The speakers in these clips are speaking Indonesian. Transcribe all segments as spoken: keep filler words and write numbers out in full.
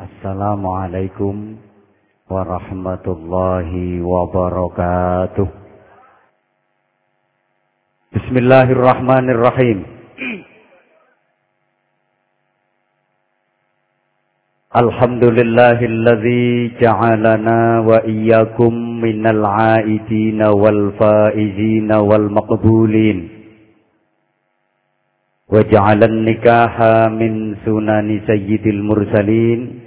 Assalamualaikum warahmatullahi wabarakatuh. Bismillahirrahmanirrahim. Alhamdulillahilladzi ja'alana wa iyyakum minal 'aidina wal faizina wal maqbulin. Wa ja'alan nikaha min sunani sayyidil mursalin.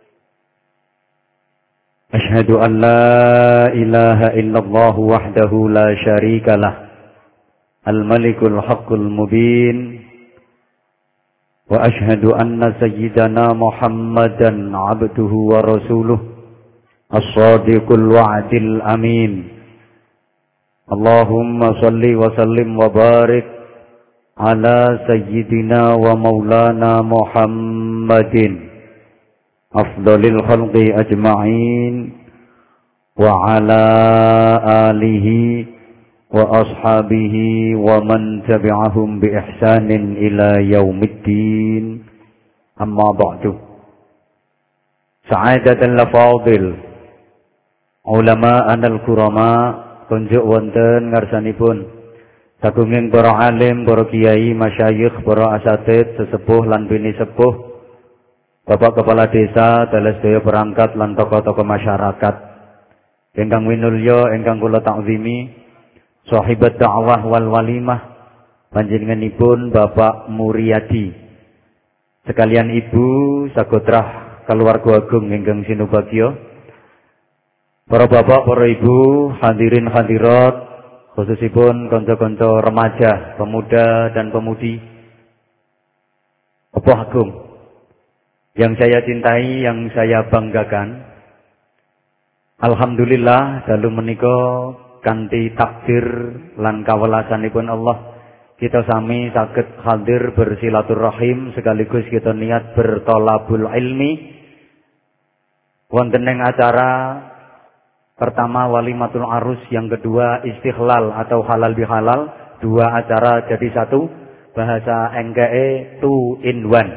Ashhadu an la ilaha illallah wahdahu la syarika lah. Al-malikul haqqul mubin. Wa ashhadu anna sayyidana Muhammadan abduhu wa rasuluh. As-sadiqul wa'dil amin. Allahumma salli wa sallim wa barik ala sayyidina wa maulana Muhammadin afdalil khalqi ajma'in wa ala alihi wa ashabihi wa man tabi'ahum bi ihsanin ila yaumiddin. Amma ba'du. Sa'adatan lafadil ulama'an al-kurama kunjuk wonten ngarsanipun sagunging para alim, para kiai, masyayikh, para asatid, sesepuh lan bini sepuh, bapak kepala desa, dalah sedaya perangkat lan tokoh-tokoh masyarakat. Ingkang winulya, ingkang kula takzimi, sahibat dakwah wal walimah, panjenenganipun Bapak Muryadi. Sekalian ibu, sagotrah keluarga agung ingkang sinubagya. Para bapak, para ibu, hadirin hadirat, khususipun konco-konco remaja, pemuda dan pemudi Apa agung yang saya cintai, yang saya banggakan. Alhamdulillah dalu menika kanthi takdir lan kawelasanipun Allah kita sami saged hadir bersilaturahim sekaligus kita niat bertolabul ilmi wonten ing acara pertama walimatul arus, yang kedua istighlal atau halal bihalal, dua acara jadi satu, bahasa N K E two in one.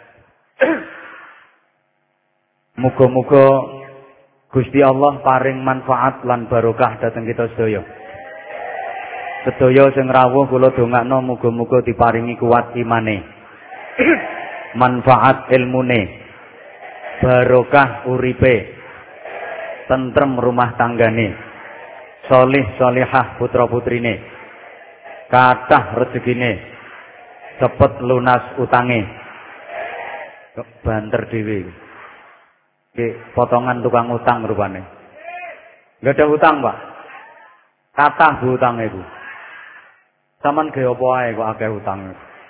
Muga-muga Gusti Allah paring manfaat lan barokah dhateng kita sedaya. Sedaya sing rawuh kula dongakno muga-muga diparingi kuat imane, manfaat ilmune, barokah uripe, tentrem rumah tanggane, solih solihah putra putrine, kathah rezekine, cepet lunas utange. Kok banter dhewe. Ki potongan tukang utang rupane. Enggak ada utang, Pak. Kathah bu utange iku. Saman ge apa ae kok akeh utange.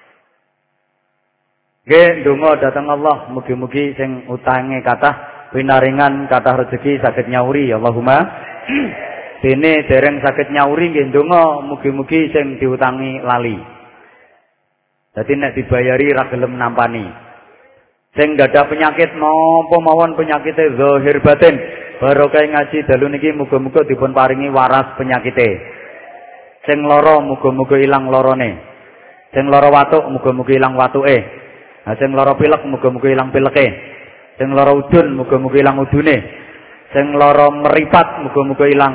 Nggih, ndonga dhateng Allah mugi-mugi sing utange kathah pinaringan kathah rezeki saged nyauri Allahumma. Dene dereng saged nyauri nggih ndonga mugi-mugi sing diutangi lali. Dadi nek dibayari ra gelem nampani. Sing gadah penyakit napa mawon penyakite zahir batin, barokah ngaji dalu niki muga-muga dipun paringi waras penyakite. Sing lara muga-muga ilang larane. Sing lara watuk muga-muga ilang watuke. Ha sing lara pilek muga-muga ilang pileke. Sing lara udun muga-muga ilang udune. Sing lara meripat muga-muga ilang.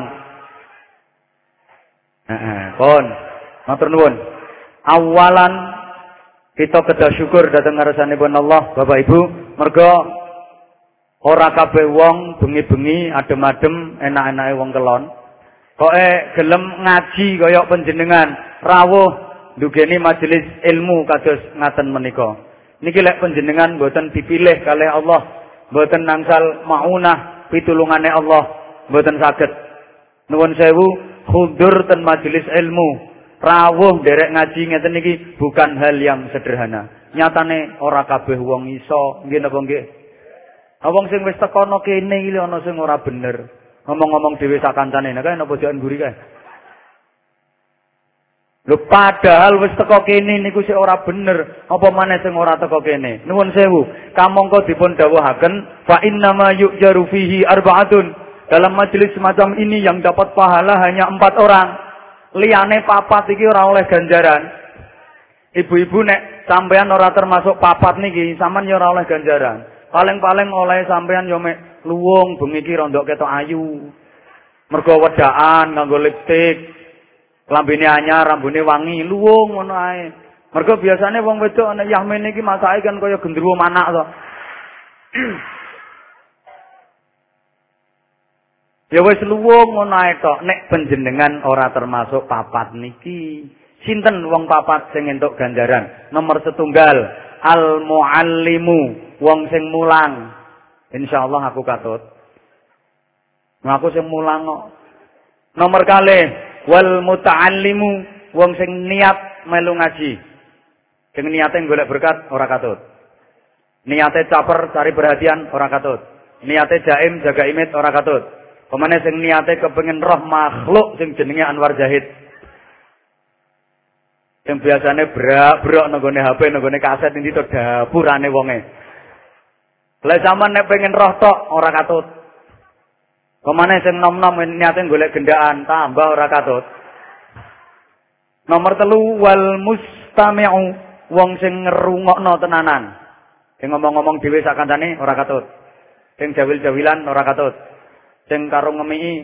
Heeh, pun. Matur nuwun. Awalan kita kedah syukur dhateng ngarsanipun Allah, Bapak Ibu, merga ora kabeh wong bengi-bengi adem-adem enak-enake wong kelon. Koke gelem ngaji kaya panjenengan, rawuh ndugeni majelis ilmu kados ngaten menika. Niki lek panjenengan mboten dipilih kalih Allah, mboten nangsal maunah pitulungane Allah, mboten saged. Nuwun sewu hudur ten majelis ilmu, rawuh derek ngaji ngeten niki bukan hal yang sederhana. Nyatane ora kabeh wong iso, nggih napa nggih? Wong sing wis tekono kene iki ana sing ora bener. Ngomong-ngomong dhewe sak kancane, nek napa jokan mburi kae. Lho padahal wis teko kene niku sik ora bener, apa maneh sing ora teko kene. Nuwun sewu, kamangka dipun dawuhaken fa innama yu'jaru fihi arba'atun. Dalam majelis semacam ini yang dapat pahala hanya empat orang. Liyane papat iki ora oleh ganjaran. Ibu-ibu nek sampean ora termasuk papat niki, sampean ya ora oleh ganjaran. Paling-paling oleh sampean yo mek luwung bengi iki rondok ketok ayu. Mergo wedaan nganggo lipstik, lambene anyar, rambune wangi, luwung ngono ae. Mergo biasane wong wedok ana Yahmene iki masake kan kaya gendruwo manak to. Ya wis luwung ngono ae tok. Nek panjenengan ora termasuk papat niki, sinten wong papat sing entuk ganjaran? Nomor setunggal, al muallimu, wong sing mulang. Insyaallah aku katut. Ngaku sing mulang kok. Nomor kalih, wal muta'allimu, wong sing niat melu ngaji. Sing niate golek berkat ora katut. Niate caper cari perhatian ora katut. Niate jaim jaga imit ora katut. Pemane sing niate kepengin roh makhluk sing jenenge Anwar Zahid. Sing biasane brak-brok nenggone H P, nenggone kaset iki to dapurane wonge. Lah sampean nek pengen roh tok ora katut. Pemane sing nom-nom niate golek gendaan tambah ora katut. Nomor telu wal mustami'u, wong sing ngrungokno tenanan. Sing ngomong-ngomong dhewe sak kancane ora katut. Sing jawil-jawilan ora katut. Sing karo ngemiki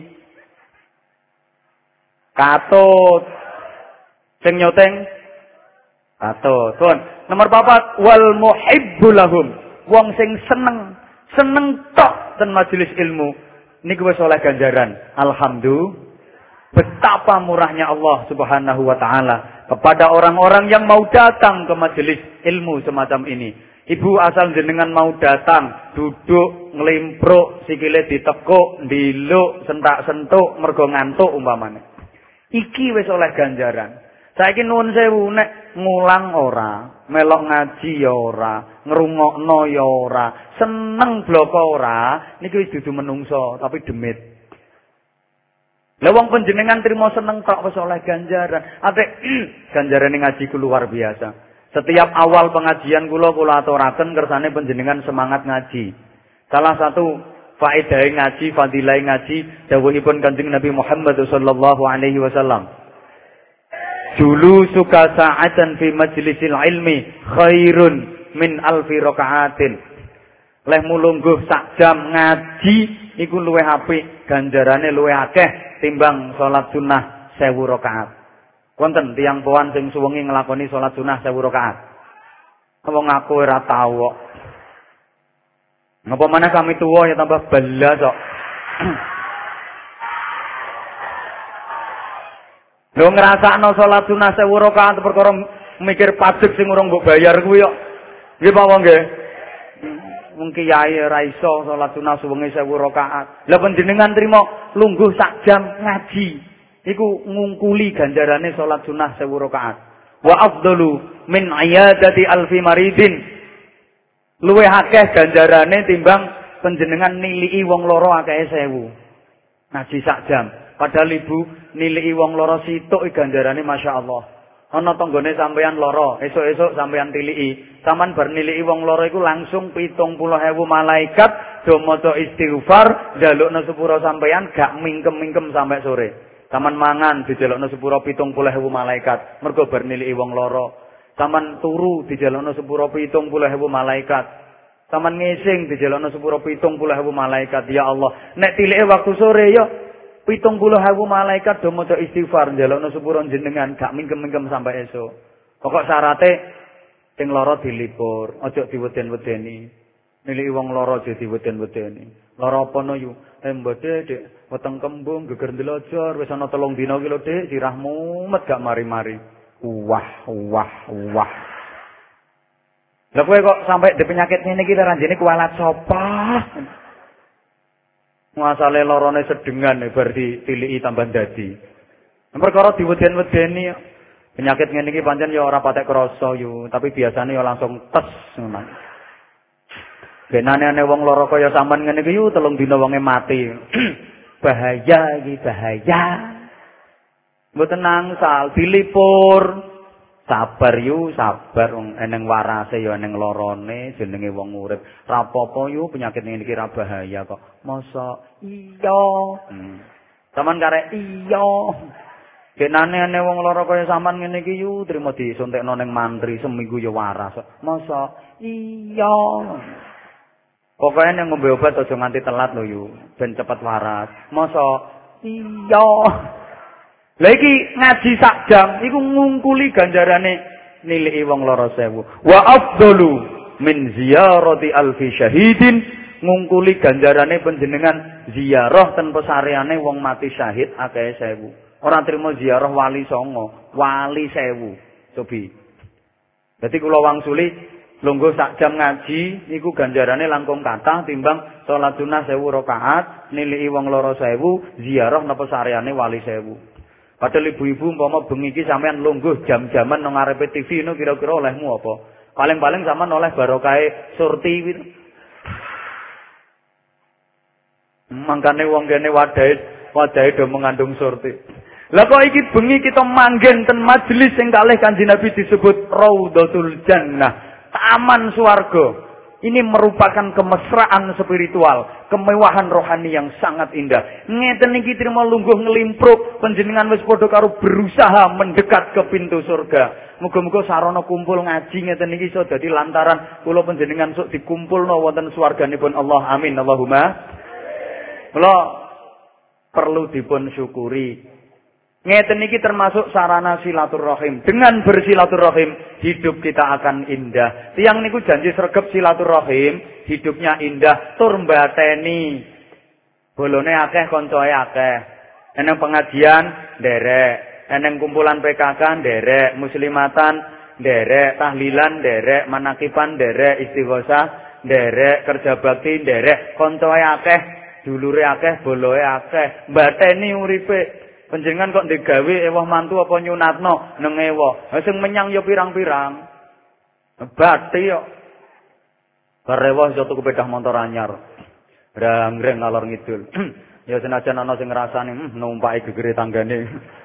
katut. Sing nyoteng katut. Pun nomor papat wal muhibbu lahum, wong sing seneng, seneng tok ten majelis ilmu. Niku wis oleh ganjaran. Alhamdulillah. Betapa murahnya Allah Subhanahu wa taala kepada orang-orang yang mau datang ke majelis ilmu semacam ini. Ibu asal jenengan mau datang, duduk, nglimpruk, sikile ditekuk, ndiluk, sentak-sentuk, mergo ngantuk umpamane. Iki wis oleh ganjaran. Saiki nuwun sewu nek ngulang ora, melok ngaji ya ora, ngrungokno ya ora, seneng bloko ora, niki wis dudu menungso tapi demit. Lah wong panjenengan trimo seneng tok wis oleh ganjaran. Atik ganjarane ngaji ku luar biasa. Setiap awal pengajian kula kula aturaken kersane panjenengan semangat ngaji. Salah satu faedah ngaji, fadilah ngaji dawuhipun Kanjeng Nabi Muhammad sallallahu alaihi wasallam. Dulu suka sa'atan fi majlisil ilmi khairun min alfi rakaatin. Leh mulungguh sak jam ngaji iku luwih apik, ganjarane luwih akeh timbang salat sunah sewu rakaat. Wonten tiyang poan sing suwengi nglakoni salat sunah sewu rakaat. Wong aku ora tau kok. Ngapa maneh kami tuwa ya tambah belas kok. Lho ngrasakno salat sunah sewu rakaat perkara mikir pajak sing urung mbok bayar kuwi kok. Nggih Pak wong nggih. Wong kiai ora iso salat sunah suwengi sewu rakaat. Lah panjenengan trimo lungguh sak jam ngaji. Iku ngungkuli ganjarane salat sunah sewu rakaat. Wa afdalu min iyadati alfi maridin. Luwih akeh ganjarane timbang panjenengan niliki wong loro akeh sewu. Ngaji sak jam. Padahal ibu niliki wong loro situk ganjarane masyaallah. Ana tanggane sampeyan loro, esuk-esuk sampeyan tiliki. Saman bar niliki wong loro iku langsung pitung puluh ewu malaikat do maca istighfar, njalukna sepura sampeyan gak mingkem-mingkem sampai sore. Saman mangan dijalukna sepura pitung puluh ewu malaikat, mergo bar niliki wong loro. Saman turu dijalukna sepura pitung puluh ewu malaikat. Saman ngising dijalukna sepura pitung puluh ewu malaikat. Ya Allah, nek tilike waktu sore yo pitung puluh ewu malaikat do maca istighfar njalukna sepura jenengan gak mingkem-mingkem sampai esuk. Pokok syarate sing lara dilipur, aja diweden-wedeni. Niliki wong lara aja diweden-wedeni. Lara apa no yu? Eh mbode Dik, weteng kembung geger ndelojor wis ana telung dina ki lho Dik, sirahmu met gak mari-mari. Wah, wah, wah. Lah kowe kok sampai de penyakit ngene iki ranjene kualat sapa? Masale lorone sedengan bar ditiliki tambah dadi. Perkara diweden-wedeni penyakit ngene iki pancen ya ora patek krasa yo, tapi biasane ya langsung tes ngono. Benane ane wong lara kaya sampean ngene iki yo telung dina wonge mati. Bahaya iki, bahaya. Mboten nangsal dilipur. Sabar yu, sabar wong eneng warase ya eneng lorone jenenge wong urip. Ra apa-apa yu penyakit ngene iki ra bahaya kok. Masa iya. Hmm. Saman karek iya. Kenane ane wong lara kaya sampean ngene iki yu trimo disuntikno ning mantri seminggu ya waras. Masa iya. Pokoknya yang ngombe obat aja nganti telat lho yu, ben cepet waras. Mosok iya. Lah iki ngaji sak jam iku ngungkuli ganjarane nilai wong loro sewu. Wa afdalu min ziyarati alfi syahidin, ngungkuli ganjarane panjenengan ziarah ten pesareane wong mati syahid akeh sewu. Ora trimo ziarah wali songo, wali sewu. Cobi. Dadi kula wangsuli lungguh sak jam ngaji niku ganjarane langkung kathah timbang salat sunah sewu rakaat, nilai wong loro sewu, ziarah napa sareane wali sewu. Padahal ibu-ibu umpama bengi iki sampean lungguh jam-jaman nang ngarepe T V no kira-kira olehmu apa? Paling-paling sampean oleh barokahe surti gitu. Mangkane wong kene wadahe wadahe do mengandung surti. Lah kok iki bengi kita manggen ten majelis sing kalih Kanjeng Nabi disebut Raudhatul Jannah, taman swarga. Ini merupakan kemesraan spiritual, kemewahan rohani yang sangat indah. Ngeten iki trimo lungguh nglimpruk, panjenengan wis padha karo berusaha mendekat ke pintu surga. Muga-muga sarana kumpul ngaji ngeten iki iso dadi lantaran kula panjenengan sok dikumpulno wonten swarganipun Allah. Amin Allahumma. Mula perlu dipun syukuri. Ngeten iki termasuk sarana silaturahim. Dengan bersilaturahim, hidup kita akan indah. Tiang niku janji sregep silaturahim, hidupnya indah, tur mbateni. Bolone akeh, koncoe akeh. Eneng pengajian, nderek. Eneng kumpulan P K K, nderek. Muslimatan, nderek. Tahlilan, nderek. Manakipan, nderek. Istighosah, nderek. Kerja bakti, nderek. Koncoe akeh, dulure akeh, boloe akeh. Mbateni uripe. Panjenengan kok digawe ewah mantu apa nyunatno neng ewah. Sing menyang ya pirang-pirang. Bati yo. Barewah iso tuku pedah motor anyar. Rang-reng ngalor ngidul. Ya senajan ana sing ngrasani hmm, numpaki gegere tanggane.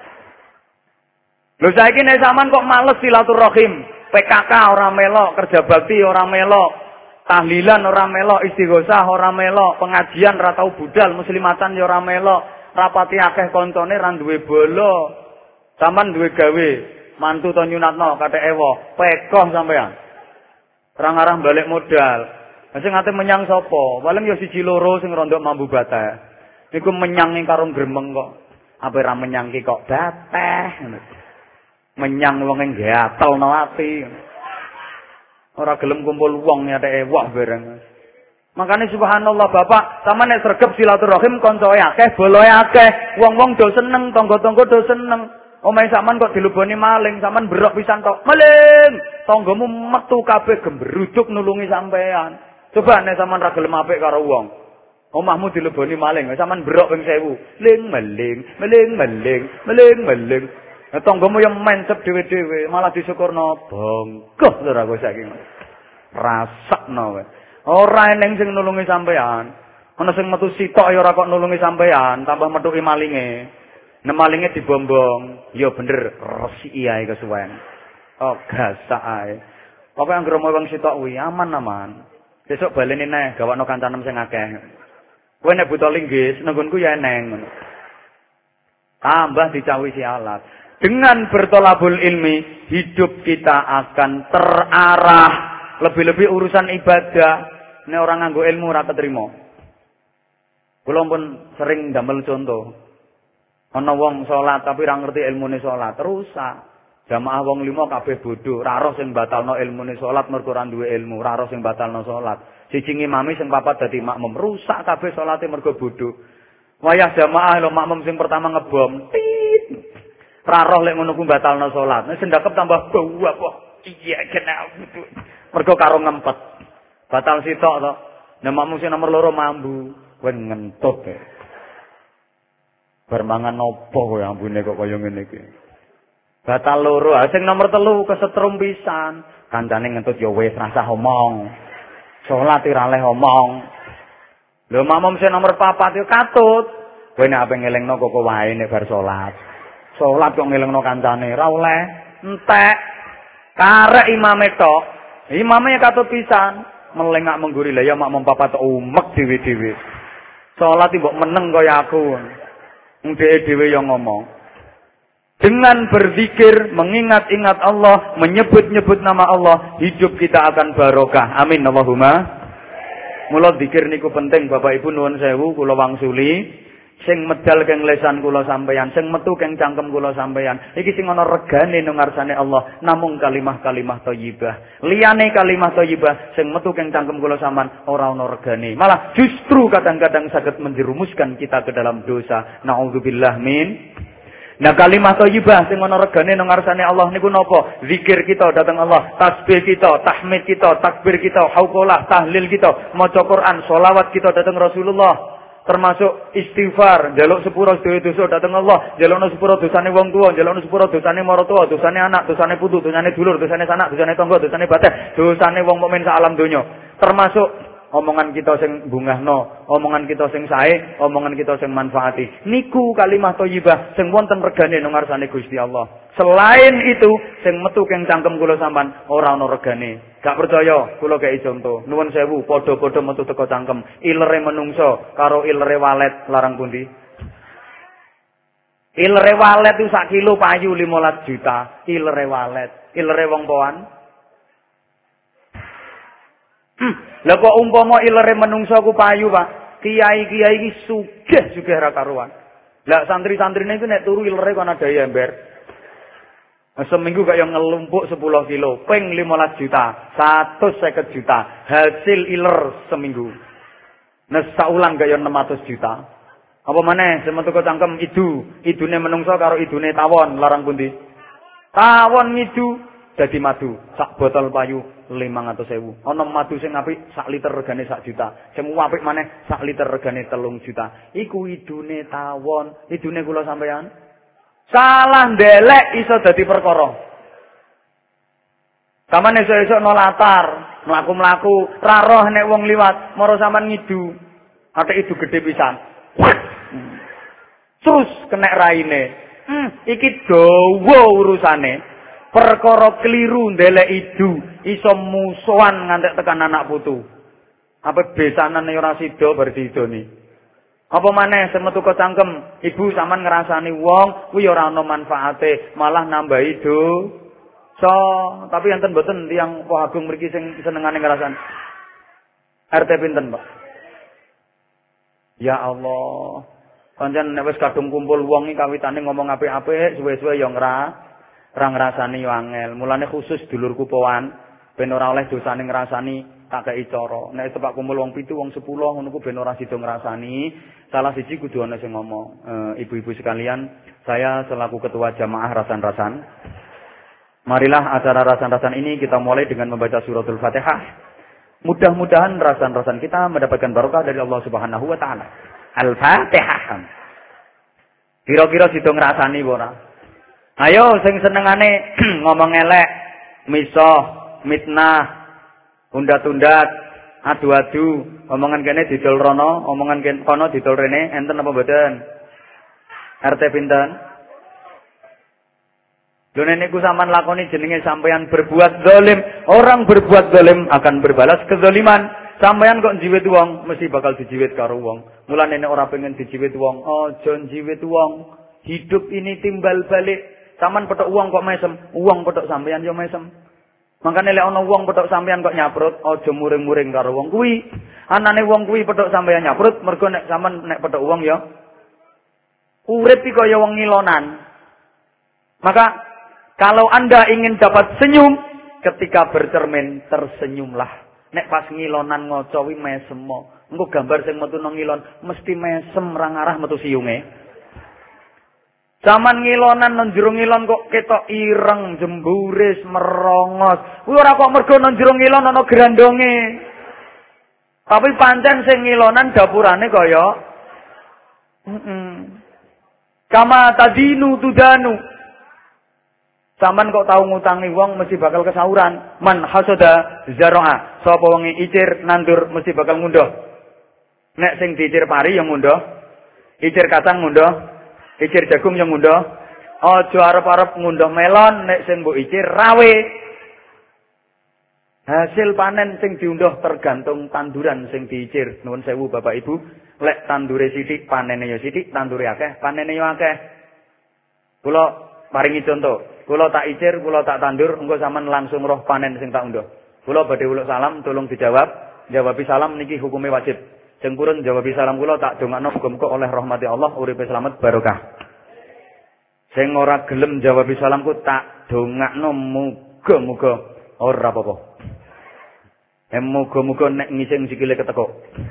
Lho saiki nek sampean kok males silaturahim, P K K ora melok, kerja bakti ora melok, tahlilan ora melok, istighosah ora melok, pengajian ora tau budal, muslimatan ya ora melok. Rapati akeh koncone ra duwe bolo. Sampeyan duwe gawe, mantu to nyunatno kate ewo, pekoh sampean. Ora ngarah balik modal. Sing ate menyang sapa? Paling ya siji loro sing rondok mambu bateh. Niku menyang ning karo gremeng kok. Apa ora menyang ki kok bateh. Menyang wong ing gatelno ati. Ora gelem kumpul wong nyate ewah bareng. Makanya subhanallah Bapak, sama nek sregep silaturahim koncoe akeh, boloe akeh, wong-wong do seneng, tangga-tangga do seneng. Omahe sampean kok dileboni maling, sampean berok pisan tok. Maling, tanggamu metu kabeh gembruduk nulungi sampean. Coba nek sampean ra gelem apik karo wong. Omahmu dileboni maling, sampean berok ping sewu. Ling maling, maling maling, maling maling. Nah, tanggamu yang mencep dhewe-dhewe, malah disyukurno bongkoh ora kok saiki. Rasakno wae. Ora eneng sing nulungi sampean. Ana sing metu sitok ya ora kok nulungi sampean, tambah metuki malinge. Nek malinge dibombong, ya bener resiki ae kesuwen. Oh, gasak ae. Pokoke anggere wong sitok kuwi aman-aman. Besok baleni neh gawakno kancanem sing akeh. Kowe nek buta linggis, nenggonku ya eneng. Tambah dicawisi alat. Dengan bertolabul ilmi, hidup kita akan terarah. Lebih-lebih urusan ibadah. Nek orang nganggo ilmu ora ketrima. Kula pun sering damel contoh. Ana wong salat tapi ora ngerti ilmune salat, rusak. Jamaah wong lima kabeh bodho, ora roh sing batalno ilmune salat mergo ora duwe ilmu, ora roh sing batalno salat. Siji ngimami sing papat dadi makmum, rusak kabeh salate mergo bodho. Wayah jamaah lho makmum sing pertama ngebom. Tit. Ora roh lek ngono ku batalno salat. Nek sendakep tambah bau apa? Iya kena. Mergo karo ngempet. Batal sitok to. Nek makmum sing nomor loro mambu, kowe ngentut e. Bar mangan opo kowe ambune kok kaya ngene iki. Batal loro, ah sing nomor telu kesetrum pisan. Kancane ngentut ya wis rasah omong. Salat ora oleh omong. Lho makmum sing nomor papat yo katut. Kowe nek ape ngelingno kok wae nek bar salat. Salat kok ngelingno kancane ora oleh. Entek. Karek imame tok. Imame katut pisan. Melengak mengguri lah ya makmum papat umek dhewe-dhewe. Salat mbok meneng kaya aku. Ndeke dhewe yang ngomong. Dengan berzikir, mengingat-ingat Allah, menyebut-nyebut nama Allah, hidup kita akan barokah. Amin Allahumma. Mula zikir niku penting Bapak Ibu nuwun sewu kula wangsuli. Sing medal keng lesan kula sampeyan, sing metu keng cangkem kula sampeyan. Iki sing ana regane nang ngarsane Allah namung kalimah-kalimah thayyibah. Liyane kalimah thayyibah sing metu keng cangkem kula sampean ora ana regane. Malah justru kadang-kadang saged menjerumuskan kita ke dalam dosa. Nauzubillah min. Nah kalimah thayyibah sing ana regane nang ngarsane Allah niku napa? Zikir kita dhateng Allah, tasbih kita, tahmid kita, takbir kita, hauqalah, tahlil kita, maca Quran, selawat kita dhateng Rasulullah. Termasuk istighfar, njaluk sepuro sedaya dosa dhateng Allah, njalukno sepuro dosane wong tuwa, njalukno sepuro dosane maratuwa, dosane anak, dosane putu, dosane dulur, dosane sanak, dosane tangga, dosane bateh, dosane wong mukmin sak alam donya. Termasuk omongan kita sing bungahno, omongan kita sing sae, omongan kita sing manfaati. Niku kalimah thayyibah sing wonten regane nang ngarsane Gusti Allah. Selain itu, sing metu keng cangkem kula sampean ora ana regane. Gak percaya, kula kei contoh. Nuwun sewu, padha-padha metu teko cangkem. Ilere menungso karo ilere walet larang pundi? Ilere walet itu sak kilo payu limolas juta. Ilere walet. Ilere wong poan. Hmm. Lah kok umpama ilere menungso ku payu, Pak. Kiai-kiai iki sugih-sugih ra karuan. Lah santri-santrine iku nek turu ilere kono daya ember. Seminggu kayak ngelumpuk sepuluh kilo, peng limolas juta, seratus seket juta, hasil iler seminggu. Nah saulan kayak enam ratus juta. Apa mana? Semetu kok cangkem idu, idune menungso karo idune tawon, larang pundi? Tawon ngidu dadi madu, sak botol payu lima ratus ribu. Ana madu sing apik sak liter regane sak juta. Sing apik maneh sak liter regane telung juta. Iku idune tawon, idune kula sampeyan. Salah ndelek iso dadi perkara. Sampeyan esuk-esuk no latar, mlaku-mlaku, ra roh nek wong liwat, mara sampean ngidu. Atek idu gedhe pisan. Terus kena raine. Hmm, iki dawa urusane. Perkara keliru ndelek idu, iso musuhan ngantek tekan anak putu. Apa besanane ora sida bar diidoni. Apa maneh semetu ke cangkem, ibu sampean ngrasani wong kuwi ora ana manfaate, malah nambahi dosa. Tapi enten mboten tiyang Pak Agung mriki sing senengane ngrasani. R T pinten, Pak? Ya Allah. Pancen nek wis kadung kumpul wong iki kawitane ngomong apik-apik, suwe-suwe ya ngra ra ngrasani yo angel. Mulane khusus dulurku powan ben ora oleh dosane ngrasani tak kei cara. Nek tepak kumpul wong pitu, wong sepuluh ngono ku ben ora sida ngrasani. Salah siji kudu ana sing ngomong. E, ibu-ibu sekalian, saya selaku ketua jamaah rasan-rasan. Marilah acara rasan-rasan ini kita mulai dengan membaca suratul Fatihah. Mudah-mudahan rasan-rasan kita mendapatkan barokah dari Allah Subhanahu wa taala. Al-Fatihah. Kira-kira sida ngrasani ora? Ayo sing senengane ngomong elek, misah, mitnah, undat-undat, adu-adu, omongan kene didol rono, omongan kene kono didol rene, enten apa mboten? R T pinten? Lho nek niku sampean lakoni jenenge sampean berbuat zalim, orang berbuat zalim akan berbalas kezaliman. Sampean kok njiwit wong, mesti bakal dijiwit karo wong. Mulane nek ora pengen dijiwit wong, aja njiwit wong. Hidup ini timbal balik. Sampean petok wong kok mesem, wong petok sampean yo mesem. Makane lek ana wong petok sampean kok nyaprut, aja muring-muring karo wong kuwi. Anane wong kuwi petok sampean nyaprut, mergo nek sampean nek petok wong ya urip iki kaya wong ngilonan. Maka kalau Anda ingin dapat senyum ketika bercermin, tersenyumlah. Nek pas ngilonan ngaca kuwi mesem. Engko gambar sing metu nang ngilon mesti mesem ra ngarah metu siyunge. Zaman ngilonan nang jero ngilon kok ketok ireng, jemburis, merongos. Kuwi ora kok mergo nang jero ngilon ana grandonge. Tapi pancen sing ngilonan dapurane kaya heeh. Mm -mm. Kama tadinu tudanu. Saman kok tau ngutangi wong mesti bakal kesauran. Man hasada zara'a. Sapa wong icir nandur mesti bakal ngunduh. Nek sing diicir pari yang ngunduh. Icir kacang ngunduh. Icir jagung yang ngunduh. Aja arep-arep ngunduh melon nek sing mbok icir rawe. Hasil panen sing diunduh tergantung tanduran sing diicir. Nuwun sewu Bapak Ibu, lek tandure sithik panene ya sithik, tandure akeh panene ya akeh. Kula paringi contoh. Kula tak icir, kula tak tandur, engko sampean langsung roh panen sing tak unduh. Kula badhe uluk salam, tolong dijawab. jawabi salam niki hukume wajib. Sing purun jawabi salam kula tak dongakno muga-muga oleh rahmati Allah uripe slamet barokah. Sing ora gelem jawabi salamku tak dongakno muga-muga ora apa-apa. Em muga-muga nek ngising sikile ketekuk.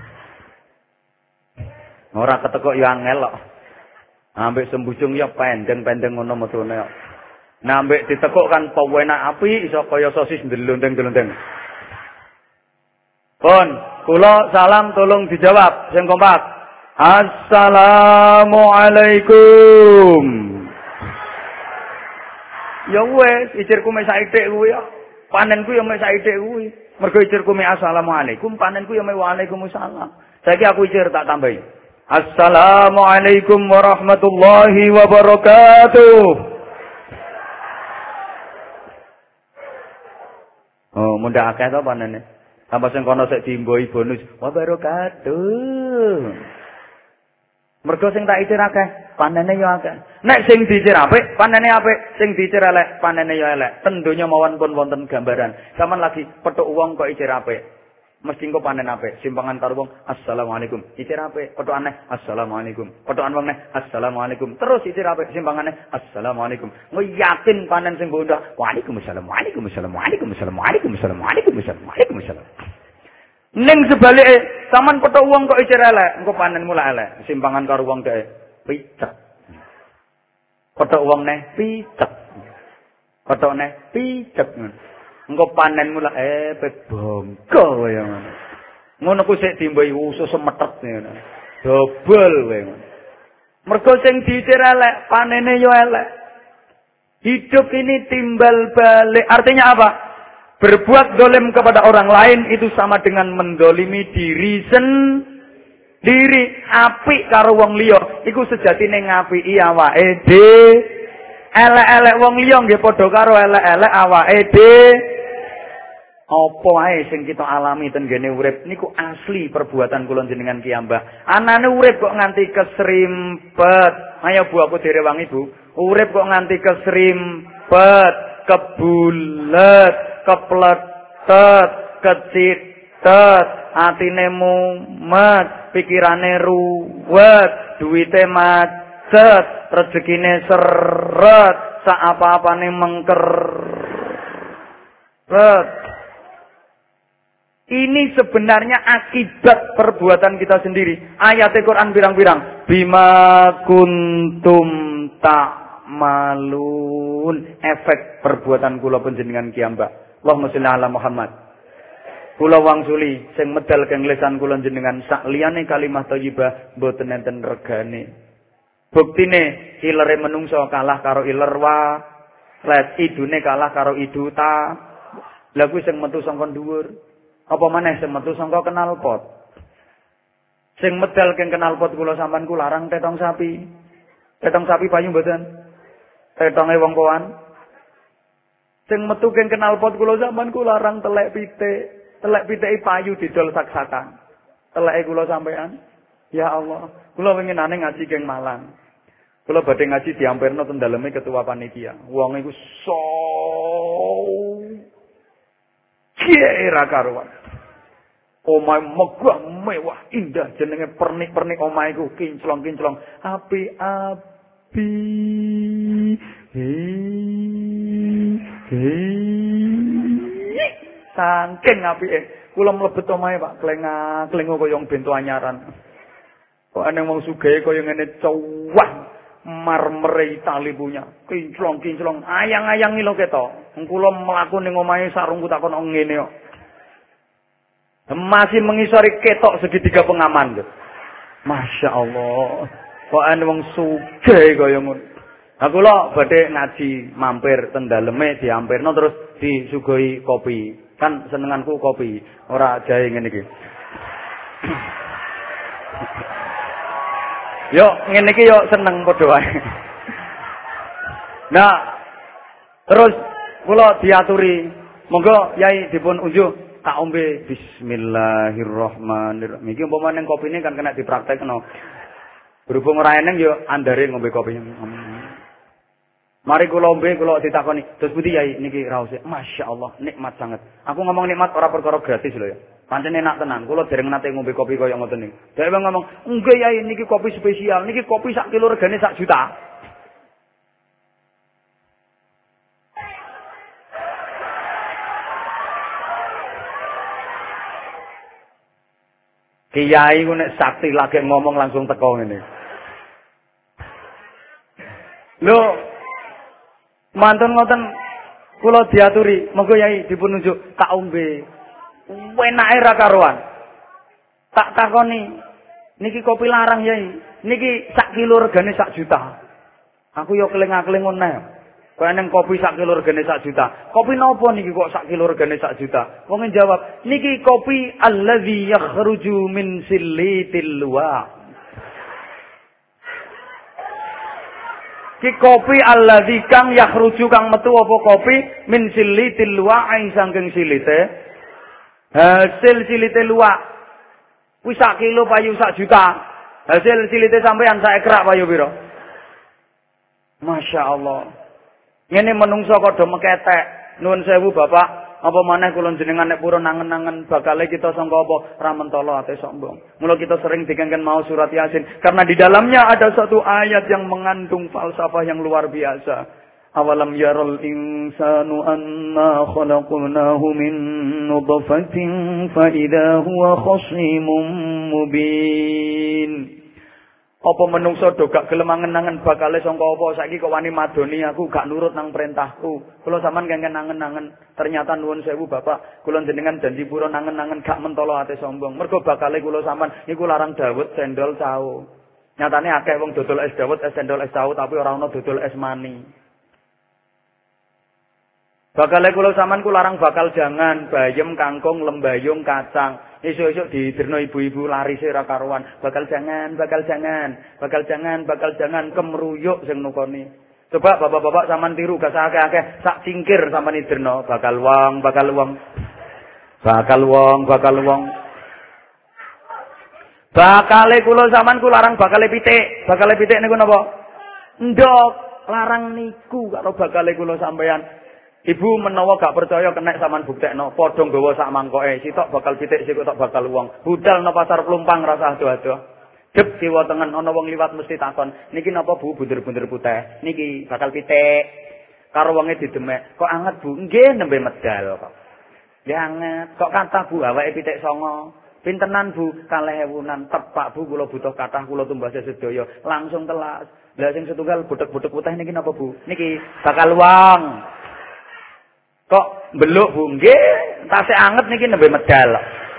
Ora ketekuk ya angel kok. Ambek sembujung ya pendeng-pendeng ngono metune kok. Nah ambek ditekuk kan pewenak api iso kaya sosis ndelondeng-ndelondeng. Pun, kula salam tolong dijawab sing kompak. Assalamualaikum. Ya wis, ijirku mek saithik kuwi ya. Panenku ya mek saithik kuwi. Mergo ijirku mek assalamualaikum, panenku ya mek waalaikumsalam. Saiki aku ijir tak tambahi. Assalamualaikum warahmatullahi wabarakatuh. Oh, mudah akeh to panene. Tambah sing kono sik diimboi bonus wabarakatuh. Mergo sing tak icir akeh, panene yo akeh. Nek sing diicir apik, panene apik, sing diicir elek, panene yo elek. Ten donya mawon pun wonten gambaran. Saman lagi petuk wong kok icir apik. Mesti engko panen apik, simpangan karo wong assalamualaikum. Icir apik, petuk aneh assalamualaikum. Petukan wong neh assalamualaikum. Terus icir apik, simpangane assalamualaikum. Engko yakin panen sing bondak. Waalaikumsalam, waalaikumsalam, waalaikumsalam, waalaikumsalam, waalaikumsalam, waalaikumsalam. Ning sebalike, sampean petuk wong kok icir elek, engko panen mulai elek. Simpangan karo wong dhek picek. Petuk wong neh picek. Petuk neh picek. Engko panen mula eh bongko kaya ngono. Ngono ku sik dimboi usus semetet ngono. Dobel kowe ngono. Mergo sing diicir elek, panene yo elek. Hidup ini timbal balik. Artinya apa? Berbuat dolim kepada orang lain itu sama dengan mendolimi diri sendiri. Apik karo wong liya iku sejatine ngapiki awake dhewe. Elek-elek wong liya nggih padha karo elek-elek awake dhewe. Apa ae sing kita alami ten gene urip niku asli perbuatan kula jenengan ki Mbah. Anane urip kok nganti kesrimpet. Ayo Bu aku direwangi Bu. Urip kok nganti kesrimpet, kebulet, kepletet, kecitet, atine mumet, pikirane ruwet, duwite macet, rezekine seret, sak apa-apane mengkeret. Ini sebenarnya akibat perbuatan kita sendiri. Ayat Al-Quran birang-birang. Bima kuntum ta'malun. Efek perbuatan kula panjenengan kiambak. Allahumma sholli ala Muhammad. Kula wangsuli sing medal keng lesan kula jenengan sak liyane kalimah thayyibah mboten enten regane. Buktine ilere menungso kalah karo iler walet, idune kalah karo iduta. Lha kuwi sing metu saka dhuwur. Apa maneh sing metu saka knalpot. Sing medal keng knalpot kula sampean ku larang tetong sapi. Tetong sapi payu mboten? Tetonge wong kowan. Sing metu keng knalpot kula sampean ku larang telek pitik. Telek pitiki payu didol sak-sakan. Teleke kula sampean. Ya Allah, kula winginane ngaji keng Malang. Kula badhe ngaji diamperno ten daleme ketua panitia. Wong iku so kira karuan. Omah megah mewah indah jenenge pernik-pernik omah iku kinclong-kinclong api-api. Hei. Hei. Saking apike. Kula mlebet omahe Pak, klengak-klengo kaya bento anyaran. Kok ana wong sugih kaya ngene cowah marmer Itali punya. Kinclong-kinclong, ayang-ayang lho ketok. Kula mlaku ning omahe sarungku takon ngene kok. Masih mengisori ketok segitiga pengaman lho. Masya Allah. Kok ana wong sugih kaya ngono. Nah kula badhe ngaji mampir teng daleme diampirno terus disuguhi kopi. Kan senenganku kopi, ora jahe ngene iki. Yo ngene iki yo seneng padha wae. Nah, terus kula diaturi, monggo Yai dipun unjuh tak ombe bismillahirrahmanirrahim. Iki umpama ning kopine kan kena dipraktekno. Berhubung ora eneng yo andare ngombe kopi. Mari kula ombe kula ditakoni, "Terus pundi Yai niki raose?" Masyaallah, nikmat sangat. Aku ngomong nikmat ora perkara gratis lho ya. Pancen enak tenan. Kula dereng nate ngombe kopi kaya ngoten niku. Dhewe ngomong, "Nggih Yai, niki kopi spesial. Niki kopi sak kilo regane sak juta." Kiai ku nek sakti lagi ngomong langsung teko ngene. Lho, mantun ngoten kula diaturi, monggo Yai dipun nunjuk tak ombe. Enake ra karuan. Tak takoni, niki kopi larang Yai. Niki sak kilo regane sak juta. Aku yo keling-keling ngono. Kok eneng kopi sak kilo regane sak juta. Kopi nopo niki kok sak kilo regane sak juta? Wong jawab, niki kopi allazi yakhruju min silitil luwa. Ki kopi allazi kang yakhruju kang metu apa kopi min silitil luwa ing saking silite. Hasil silite luwa. Kuwi sak kilo payu sak juta. Hasil silite sampean sak ekrak payu pira? Masya Allah. Ngene menungso padha meketek. Nuwun sewu Bapak, apa maneh kula jenengan nek purun nangen-nangen bakale kita sangka apa ra mentolo ate sombong. Mula kita sering dikengken mau surat Yasin karena di dalamnya ada satu ayat yang mengandung falsafah yang luar biasa. Awalam yaral insanu anna khalaqnahu min nutfatin fa idza huwa khasimun mubin. Apa menungso do gak gelem angen-angen bakale sangka apa saiki kok wani madoni aku gak nurut nang perintahku. Kula sampean kengken angen-angen, ternyata nuwun sewu Bapak, kula jenengan janji pura nangen-nangen gak mentolo ate sombong. Mergo bakale kula sampean niku larang dawet cendol cao. Nyatane akeh wong dodol es dawet, es cendol, es cao tapi ora ana dodol es mani. Bakale kula sampean ku larang bakal jangan bayem, kangkung, lembayung, kacang. Esuk-esuk didirno ibu-ibu larise ra karuan. Bakal jangan, bakal jangan, bakal jangan, bakal jangan kemruyuk sing nukoni. Coba bapak-bapak sampean tiru gak akeh-akeh sak cingkir sampean idirno, bakal wong, bakal wong. Bakal wong, bakal wong. Bakale kula sampean ku larang bakale pitik. Bakale pitik niku napa? Ndok, larang niku karo bakale kula sampean. Ibu menawa gak percaya kenek sampean buktekno, padha nggawa sak mangkoke, sitok bakal pitik sik tok bakal wong. Budal nang pasar Plumpang rasa ado-ado. Dep kiwa tengen ana wong liwat mesti takon, "Niki napa Bu bunder-bunder putih?" "Niki bakal pitik." Karo wonge didemek, "Kok anget Bu?" "Nggih, nembe medal kok." "Nggih anget." "Kok kathah Bu awake pitik songo?" "Pintenan Bu?" "kalih ewunan." "Tepak Bu, kula butuh kathah kula tumbase sedaya." Langsung telas. Lah sing setunggal butek-butek putih niki napa Bu? "Niki bakal wong." "Kok mbeluk Bu?" "Nggih, tasih anget niki nembe medal."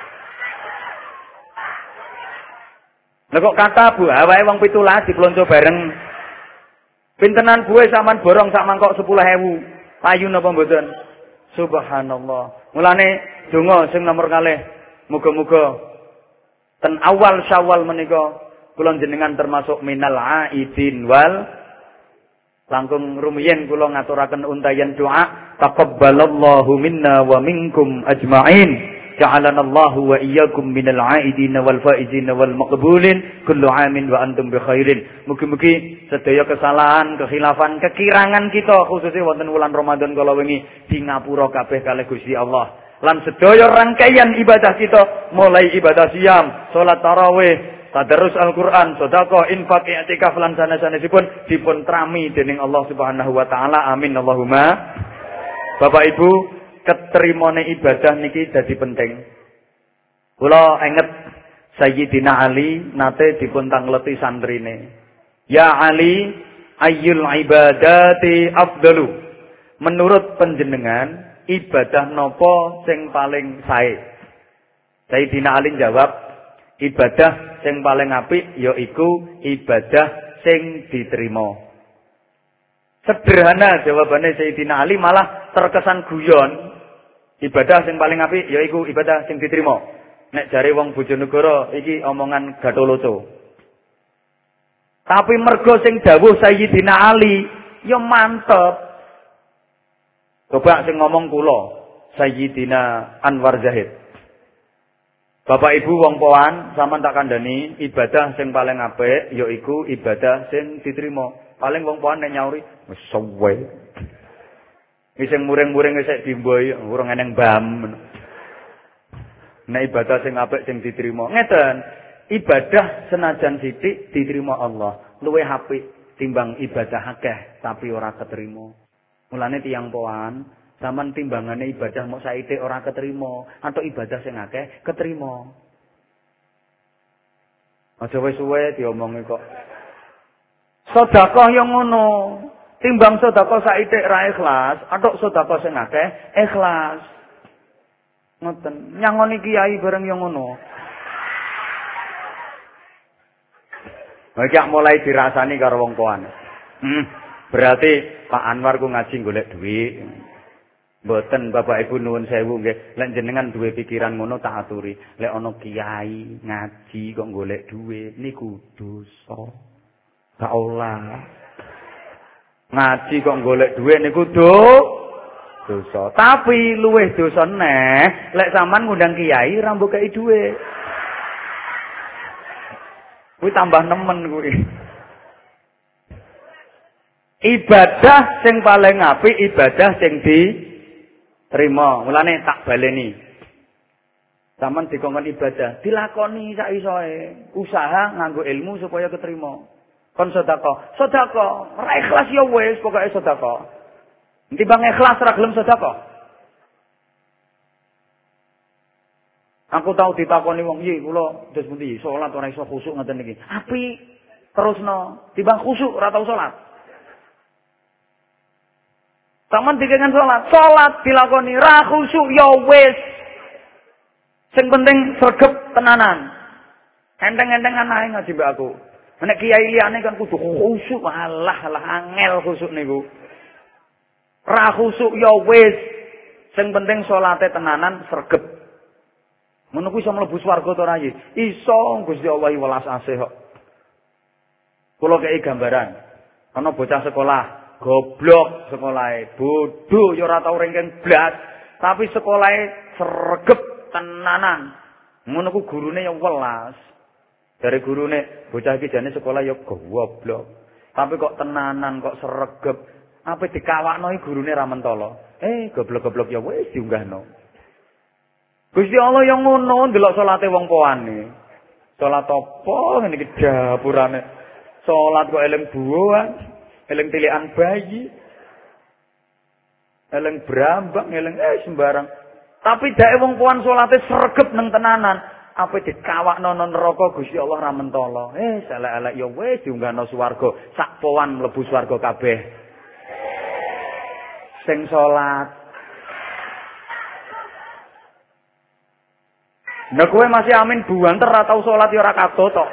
Lah kok kata Bu, awake wong pitulas diplonco bareng. Pintenan buwe sampean borong sak mangkok sepuluh ewu. Payu napa mboten? Subhanallah. Mulane donga sing nomor kalih, muga-muga ten awal Syawal menika kula jenengan termasuk minal aidin wal langkung rumiyin kula ngaturaken untayan doa, taqabbalallahu minna wa minkum ajma'in. Ja'alanallahu wa iyyakum minal aidin wal faizin wal maqbulin kullu amin wa antum bi khairin. Mugi-mugi sedaya kesalahan, kekhilafan, kekirangan kita khususnya wonten wulan Ramadan kala wingi di ngapura kabeh kalih Gusti Allah. Lan sedaya rangkaian ibadah kita mulai ibadah siam, salat tarawih, tadarus Al-Qur'an, sedekah, infak, i'tikaf lan sanes-sanesipun dipun trami dening Allah Subhanahu wa taala. Amin Allahumma. Bapak Ibu, keterimane ibadah niki dadi penting. Kula inget Sayyidina Ali nate dipun tangleti santrine. Ya Ali, ayyul ibadati afdalu? Menurut panjenengan ibadah nopo sing paling sae? Sayyidina Ali jawab, ibadah sing paling apik yaiku ibadah sing diterima. Sederhana jawabannya Sayyidina Ali, malah terkesan guyon. Ibadah sing paling apik yaiku ibadah sing diterima. Nek jare wong Bojonegoro iki omongan Gatholoco. Tapi mergo sing dawuh Sayyidina Ali ya mantep. Coba sing ngomong kula, Sayyidina Anwar Zahid. Bapak Ibu wong poan sampean tak kandhani, ibadah sing paling apik yaiku ibadah sing diterima. Paling wong poan nek nyauri wis suwe. Wis sing muring-muring wis dimboy urung eneng bam. Nek ibadah sing apik sing diterima. Ngeten, ibadah senajan sithik diterima Allah, luwih apik timbang ibadah akeh tapi ora keterima. Mulane tiyang poan, sampean timbangane ibadah mok saithik ora keterima, atau ibadah sing akeh keterima. Aja wis suwe diomongi kok. Sedekah yang ngono, timbang sedekah saithik ra ikhlas, atau sedekah sing akeh ikhlas. Ngoten, nyangoni kiai bareng yang ngono. Iki mulai dirasani karo wong koan. Hmm, berarti Pak Anwar ku ngaji golek duit. Mboten Bapak Ibu nuwun sewu nggih, lek jenengan duwe pikiran ngono tak aturi. Lek ana kiai ngaji kok golek duit niku dosa. Gak olah. Ngaji kok golek duit niku do dosa. Tapi luwih dosa neh lek sampean ngundang kiai ra mbok kei duit. Kuwi tambah nemen kuwi. Ibadah sing paling apik ibadah sing diterima. Mulane tak baleni. Sampeyan dikongkon ibadah, dilakoni sak isoe. Usaha nganggo ilmu supaya keterima. Kon sedekah, sedekah, ora ikhlas ya wis pokoke sedekah. Timbang ikhlas ora gelem sedekah. Aku tahu ditakoni wong, "Nggih, kula dos pundi? Salat ora iso khusuk ngoten niki." Apik. Terusno, timbang khusuk ora tau salat. Sampeyan dikengen salat, salat dilakoni ra khusuk ya wis. Sing penting sregep tenanan. Enteng-entengan ae ngaji mbak aku. Nek kiai liyane kan kudu khusuk, alah alah angel khusuk niku. Ra khusuk ya wis. Sing penting salate tenanan sregep. Ngono kuwi iso mlebu swarga ta ora nggih? Iso, Gusti Allah welas asih kok. Kula kei gambaran. Ana bocah sekolah, goblok sekolahe, bodho ya ora tau rengken blas, tapi sekolahe sregep tenanan. Ngono ku gurune ya welas. Dari gurune, bocah iki jane sekolah ya goblok. Tapi kok tenanan, kok sregep. Apa dikawakno iki gurune ra mentolo. Eh, goblok-goblok ya wis diunggahno. Gusti Allah yang ngono ndelok salate wong poane. Salat apa ngene iki dapurane. Salat kok eling buah, eling tilikan bayi. Eling brambang, eling eh sembarang. Tapi dake wong poan salate sregep nang tenanan. Apa dikawakno nang neraka Gusti Allah ra mentolo. Eh elek-elek ya wis diunggahno swarga. Sak poan mlebu swarga kabeh. Sing salat Nah kowe masih amin buanter ora tau salat ya ora kado tok.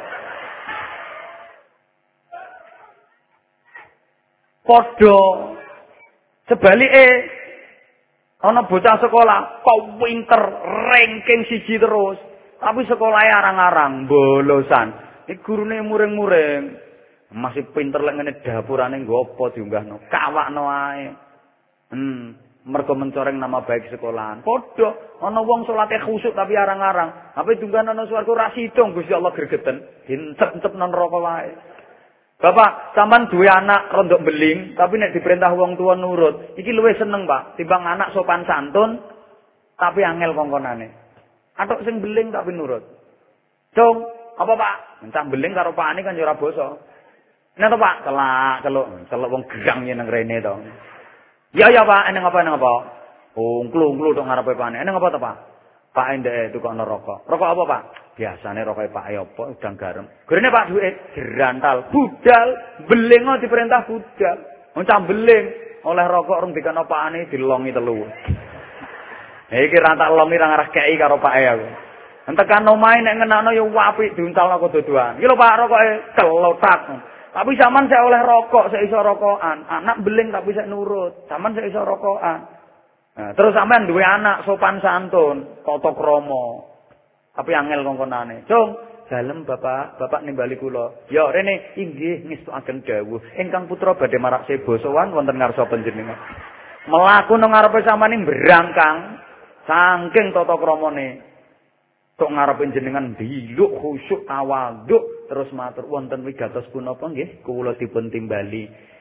Padha sebalike ana bocah sekolah kok pinter ranking siji terus, tapi sekolahe arang-arang bolosan. Iki gurune muring-muring. Masih pinter lek ngene dapurane nggo apa diunggahno. Kawakno ae. Hmm. Mergo mencoreng nama baik sekolahan. Padha ana wong salate khusuk tapi arang-arang. Apa diunggah nang swarga ra sidong Gusti Allah gregeten. Dintep-tep nang neraka wae. Bapak, sampean duwe anak rondok beling, tapi nek diperintah wong tua nurut. Iki luwih seneng, Pak, timbang anak sopan santun tapi angel kongkonane. Atok sing beling tapi nurut. Cung, apa Pak? Mencah beling karo pakane kan ya ora basa. Nek to Pak, kelak, celuk, celuk wong gerang yen nang rene to. Ya ya Pak, eneng apa eneng apa? Oh, nglu-nglu tok ngarepe Pak. Eneng apa to Pak? Pak ndek tukokno rokok. Rokok apa Pak? Biasane rokoke Pak e apa udang garam. Gurene Pak duwe gerantal, budal, beling diperintah budal. Wong cah beling oleh rokok rung dikono pakane dilongi telu. Iki ra tak longi ra ngarah kei karo Pak e aku. Entekan omahe nek ngenakno ya apik diuntalno kedodoan. Iki lho Pak rokoke kelotak. Tapi zaman saya oleh rokok, saya iso rokokan. Anak beling tapi saya nurut. Zaman saya iso rokokan. Nah, terus sampean duwe anak sopan santun, tata krama. Tapi angel kongkonane. Cung, dalem Bapak, Bapak nimbali kula. Ya rene inggih ngestukaken dawuh. Ingkang putra badhe marak seba sowan wonten ngarsa panjenengan. Melaku nang ngarepe sampeyan berangkang saking tata kramane. Tok ngarepe jenengan diluk khusyuk tawaduk terus matur wonten wigatos punapa nggih kula dipun timbali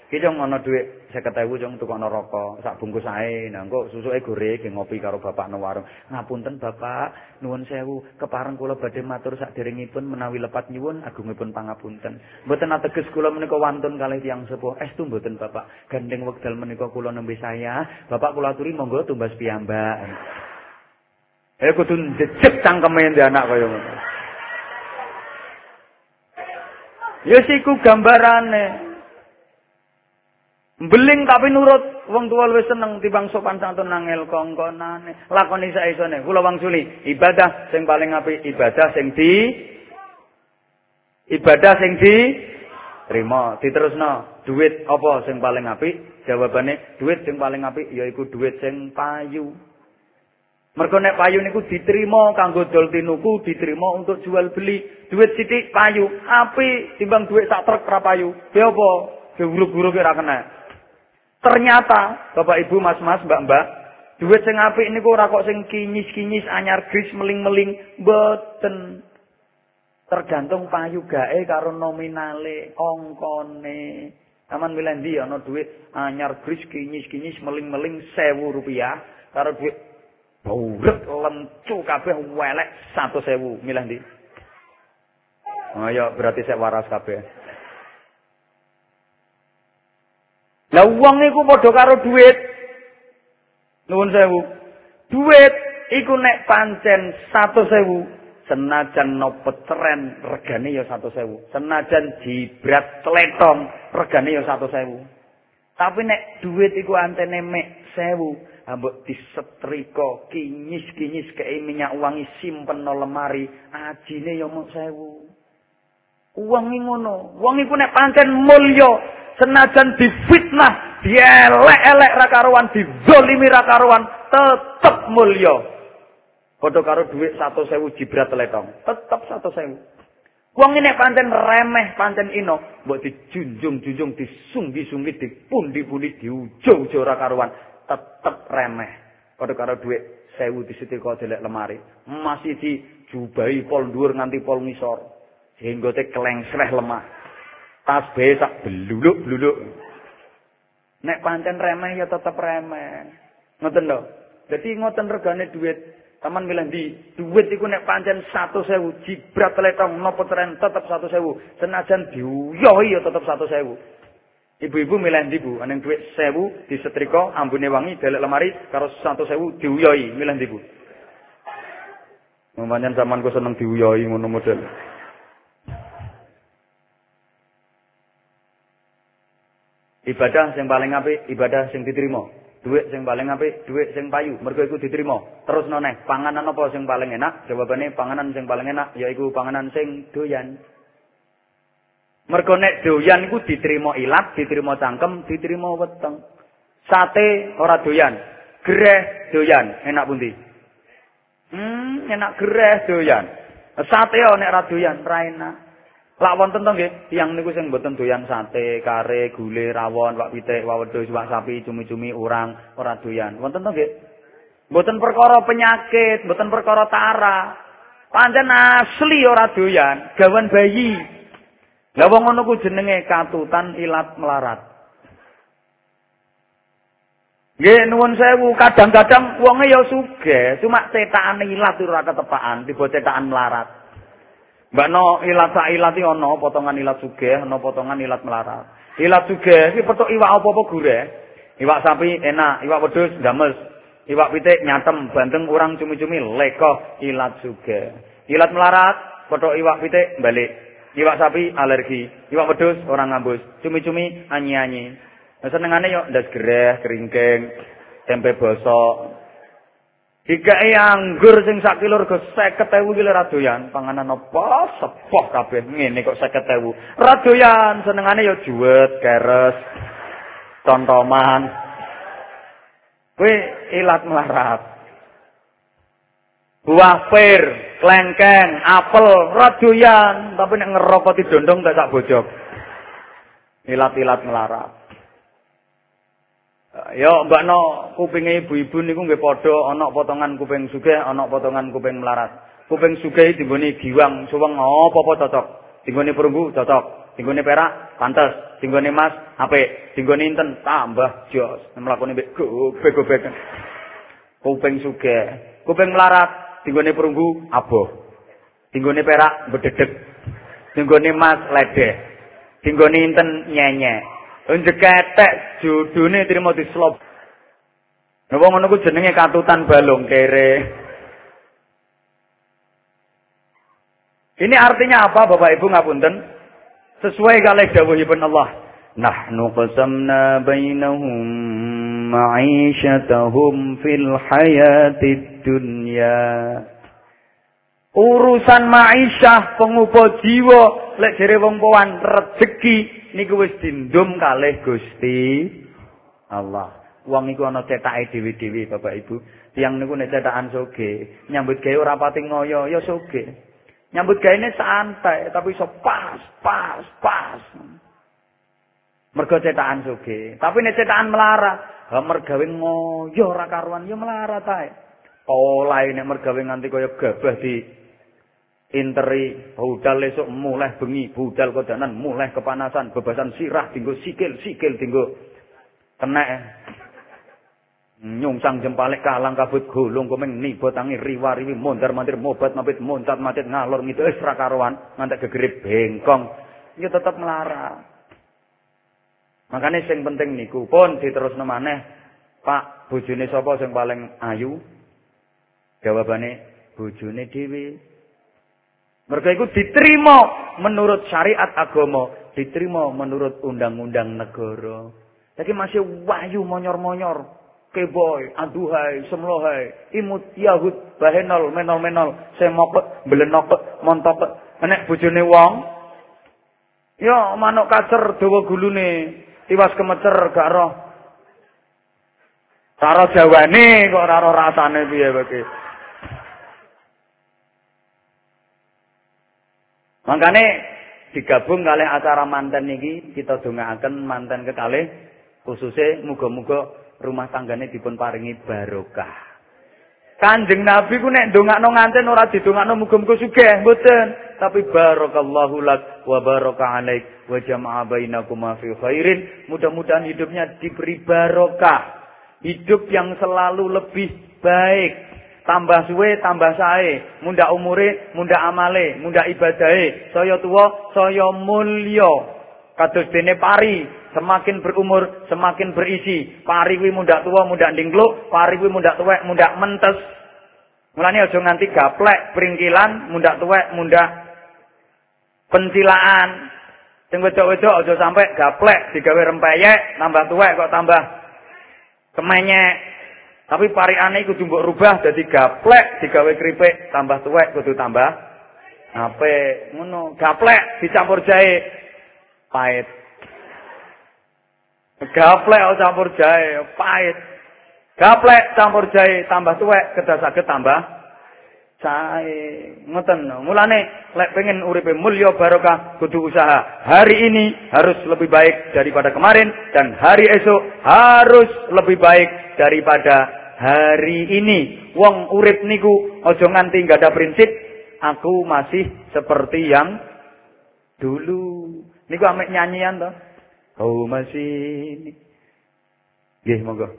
Ki jong ana dhuwit seket ewu jong tukokno rokok, sak bungkus ae. Nah engko susuke gore ge ngopi karo bapak nang warung. Ngapunten Bapak, nuwun sewu, kepareng kula badhe matur saderengipun menawi lepat nyuwun agungipun pangapunten. Mboten ateges kula menika wantun kalih tiyang sepuh. Estu mboten Bapak. Gandeng wekdal menika kula nembe saya, Bapak kula aturi monggo tumbas piyambak. Eh kudu njejeg cangkeme ndek anak kaya ngono. Ya siku gambarane. Beling tapi nurut wong tuwa luwih seneng timbang sopan santun nangel kongkonane. Lakoni saesone. Kula wangsuli, ibadah sing paling apik ibadah sing di ibadah sing di trima. Diterusno, duit apa sing paling apik? Jawabane, duit sing paling apik yaiku duit sing payu. Mergo nek payu niku diterima kanggo dol tinuku, diterima untuk jual beli. Duit sithik payu, apik timbang duit sak truk ra payu. Piye apa? Guruk-guruk ora kena. Ternyata, Bapak Ibu, Mas-mas, Mbak-mbak, duit sing apik niku ora kok sing kinyis-kinyis anyar gris meling-meling, mboten. Tergantung payu gae karo nominale, ongkone. Aman milih ndi ana duit anyar gris kinyis-kinyis meling-meling sewu rupiah karo duit burek lencu kabeh welek satu sewu. Milih ndi? Oh ya berarti sek waras kabeh. Lah wong iku padha karo duit. Nuwun sewu. Duit iku nek pancen satu sewu, senajan nopo ceren regane ya satu sewu. Senajan jibrat tletong regane ya satu sewu. Tapi nek duit iku antene mek sewu, ambek disetrika kinyis-kinyis kei minyak wangi simpen no lemari, ajine ya mung sewu. Wong ngono, wong iku nek pancen mulya senajan difitnah, dielek-elek ra karuan, dizalimi ra karuan, tetep mulya. Padha karo dhuwit satu sewu jibrat letong, tetep satu sewu. Wong nek pancen remeh, pancen ino, mbok dijunjung-junjung, disunggi-sunggi, dipundi-pundi, diujo-ujo ra karuan, tetep remeh. Padha karo dhuwit sewu disetrika delek lemari, masih dijubahi pol dhuwur nganti pol ngisor, sehingga te kelengsleh lemah. Tas bae sak bluluk-bluluk. Nek pancen remeh ya tetep remeh. Ngoten lho. Dadi ngoten regane duit. Taman milih ndi? Duit iku nek pancen satu sewu jibrat letong napa tren tetep satu sewu. Senajan diuyohi ya tetep satu sewu. Ibu-ibu milih ndi, Bu? Aning duit sewu disetrika, ambune wangi, delek lemari karo satu sewu diuyohi. Milih ndi, Bu? Pancen sampean ku seneng diuyohi ngono model. Ibadah sing paling apik, ibadah sing diterima. Duit sing paling apik, duit sing payu. Mergo iku diterima. Terus noneh, panganan apa sing paling enak? Jawabane panganan sing paling enak yaiku panganan sing doyan. Mergo nek doyan iku diterima ilat, diterima cangkem, diterima weteng. Sate ora doyan, greh doyan. Enak pundi? Hmm, enak greh doyan. Sate nek ora doyan, ra enak. Lak wonten to nggih, tiyang niku sing mboten doyan sate, kare, gule, rawon, wak pitik, wak wedhus, wak sapi, cumi-cumi, urang, ora doyan. Wonten to nggih? Mboten perkara penyakit, mboten perkara tara. Pancen asli ora doyan, gawan bayi. Lah wong ngono ku jenenge katutan ilat melarat. Nggih nuwun sewu, kadang-kadang wonge ya sugih, cuma cetakane ilat ora ketepaan, tiba cetakan melarat. Mbak no ilat sak ilat iki ana potongan ilat sugih, ana potongan ilat melarat. Ilat sugih iki petuk iwak apa-apa gurih. Iwak sapi enak, iwak wedhus dames, iwak pitik nyatem, bandeng urang cumi-cumi lekoh, ilat sugih. Ilat melarat, petuk iwak pitik balik. Iwak sapi alergi, iwak wedhus orang ngambus, cumi-cumi anyi-anyi. Nah, senengane yo ndas gereh, keringking, tempe bosok. Dikai anggur sing sak kilo rego seket ewu ki ora doyan, panganan apa sepoh kabeh ngene kok seket ewu. Ora doyan, senengane ya juwet, keres, contoman. Kuwi ilat melarat. Buah pir, klengkeng, apel, ora doyan, tapi nek ngerokok didondong tak sak bojok. Ilat-ilat melarat. Ya mbak no kupinge ibu-ibu niku nggih padha ana potongan kuping sugih, ana potongan kuping melarat. Kuping sugih dinggone giwang suweng apa-apa cocok. Dinggone perunggu cocok, Dinggone perak pantes, dinggone emas apik, dinggone inten tambah jos. Mlakune mbek gobek-gobek. Kuping sugih, kuping melarat, dinggone perunggu aboh. Dinggone perak bededeg. Dinggone emas ledeh. Dinggone inten nyenyek. Njekethek jodone trimo dislop. Napa ngono ku jenenge katutan balung kere. Ini artinya apa Bapak Ibu ngapunten? Sesuai kalih dawuhipun Allah. Nahnu qasamna bainahum ma'isyatahum fil hayatid dunya. Urusan ma'isyah pengupa jiwa lek jere wong powan rezeki niku wis dindum kalih Gusti Allah. Wong iku ana cetake dhewe-dhewe Bapak Ibu. Tiyang niku nek cetakan soge, nyambut gawe ora pati ngoyo, ya soge. Nyambut gaene santai, tapi iso pas, pas, pas. Mergo cetakan soge. Tapi nek cetakan melarat, ha mergawe ngoyo ora karuan ya melarat ae. Olahe nek mergawe nganti kaya gabah di interi, budal esuk mulai bengi, budal kodanan mulai kepanasan, bebasan sirah dinggo sikil, sikil dinggo kenek. Nyungsang jempalik kalang kabut gulung komeng nibo tangi riwa-riwi mondar mandir mobat mabit moncat macet ngalor gitu wis ra karuan ngantek gegerip bengkong ya tetep melarat. Makanya sing penting niku pun diterusno maneh, Pak, bojone sapa sing paling ayu? Jawabane bojone dhewe. Mergo iku diterima menurut syariat agama, diterima menurut undang-undang negara. Jadi masih wahyu monyor-monyor. Keboy, aduhai, semlohai, imut, yahud, bahenol, menol-menol, semok, belenok, montok, enek bojone wong. Ya manuk kacer dawa gulune, tiwas kemecer gak roh. Karo jawane kok ora roh rasane piye wae. Makane digabung kalih acara manten niki kita dongaaken manten kekalih khususnya muga-muga rumah tanggane dipun paringi barokah. Kanjeng Nabi ku nek ndongakno nganten ora didongakno muga-muga sugih, mboten, tapi barakallahu lak wa baraka alaik wa jama'a bainakuma fi khairin. Mudah-mudahan hidupnya diberi barokah, hidup yang selalu lebih baik, tambah suwe tambah sae, mundak umure mundak amale, mundak ibadahe, saya tuwa saya mulya. Kados dene pari, semakin berumur semakin berisi. Pari kuwi mundak tuwa mundak ndingkluk, pari kuwi mundak tuwek mundak mentes. Mulane aja nganti gaplek pringkilan, mundak tuwek mundak pencilaan. Sing wedok-wedok aja sampe gaplek digawe rempeyek, tambah tuwek kok tambah kemenyek. Tapi pariane kudu mbok rubah dadi gaplek digawe kripik, tambah tuwek kudu tambah apik. Ngono, gaplek dicampur jahe pahit. Gaplek campur jahe pahit. Gaplek campur jahe tambah tuwek kedah saged tambah jahe. Ngoten. Mulane lek pengen uripe mulya barokah kudu usaha. Hari ini harus lebih baik daripada kemarin dan hari esok harus lebih baik daripada hari ini. Wong urip niku aja nganti enggak ada prinsip. Aku masih seperti yang dulu. Niku amek nyanyian toh. Oh masih. Nggih monggo.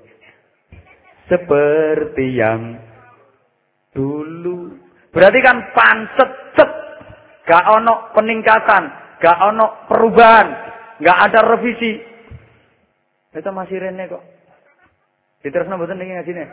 Seperti yang dulu. Berarti kan pancet-cet. Gak ono peningkatan, gak ono perubahan, gak ada revisi. Itu masih rene kok. Diterusno mboten niki ngajine.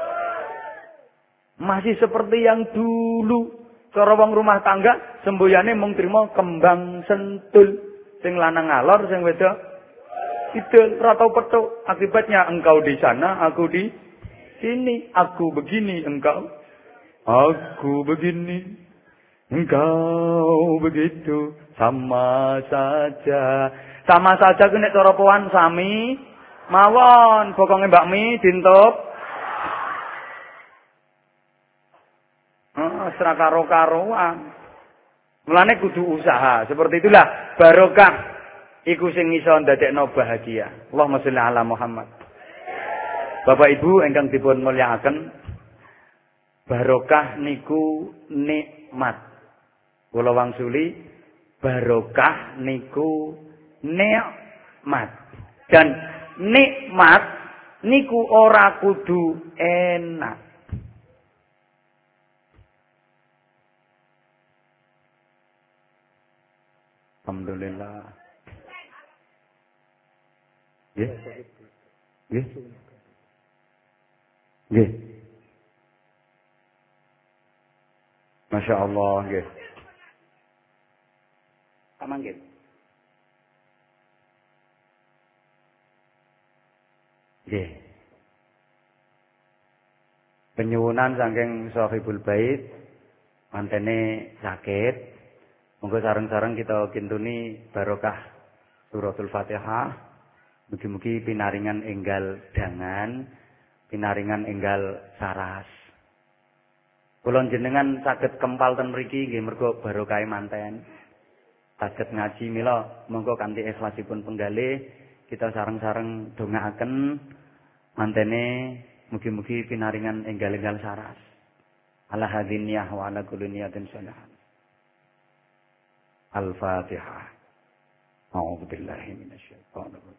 Masih seperti yang dulu. Cara wong rumah tangga semboyane mung trima kembang sentul. Sing lanang ngalor, sing wedok idul, ora tau petuk. Akibatnya engkau di sana, aku di sini. Aku begini, engkau. Aku begini, engkau begitu. Sama saja. Sama saja ku nek cara powan sami mawon. Bokonge bakmi dintup. Ah, sira karo-karoan. Mulane kudu usaha. Seperti itulah barokah iku sing iso ndadekno bahagia. Allahumma sholli ala Muhammad. Bapak Ibu ingkang dipun mulyakaken, barokah niku nikmat. Kula wangsuli barokah niku nikmat. Dan nikmat niku ora kudu enak. Alhamdulillah. Nggih. Nggih. Nggih. Masya Allah, nggih. Amanggih. Nggih. Penyuwunan saking Sahibul Bait mantene sakit. Monggo sareng-sareng kita kintuni barokah suratul Fatihah. Mugi-mugi pinaringan enggal dangan, pinaringan enggal saras. Kula jenengan saged kempal ten mriki nggih mergo barokah manten. Saged ngaji mila monggo kanthi ikhlasipun penggalih kita sareng-sareng dongaaken mantene mugi-mugi pinaringan enggal-enggal saras. Ala hadziniyah wa ala kulli niyatin sholihat. Al-Fatihah. A'udzu billahi minasyaitonir rajim.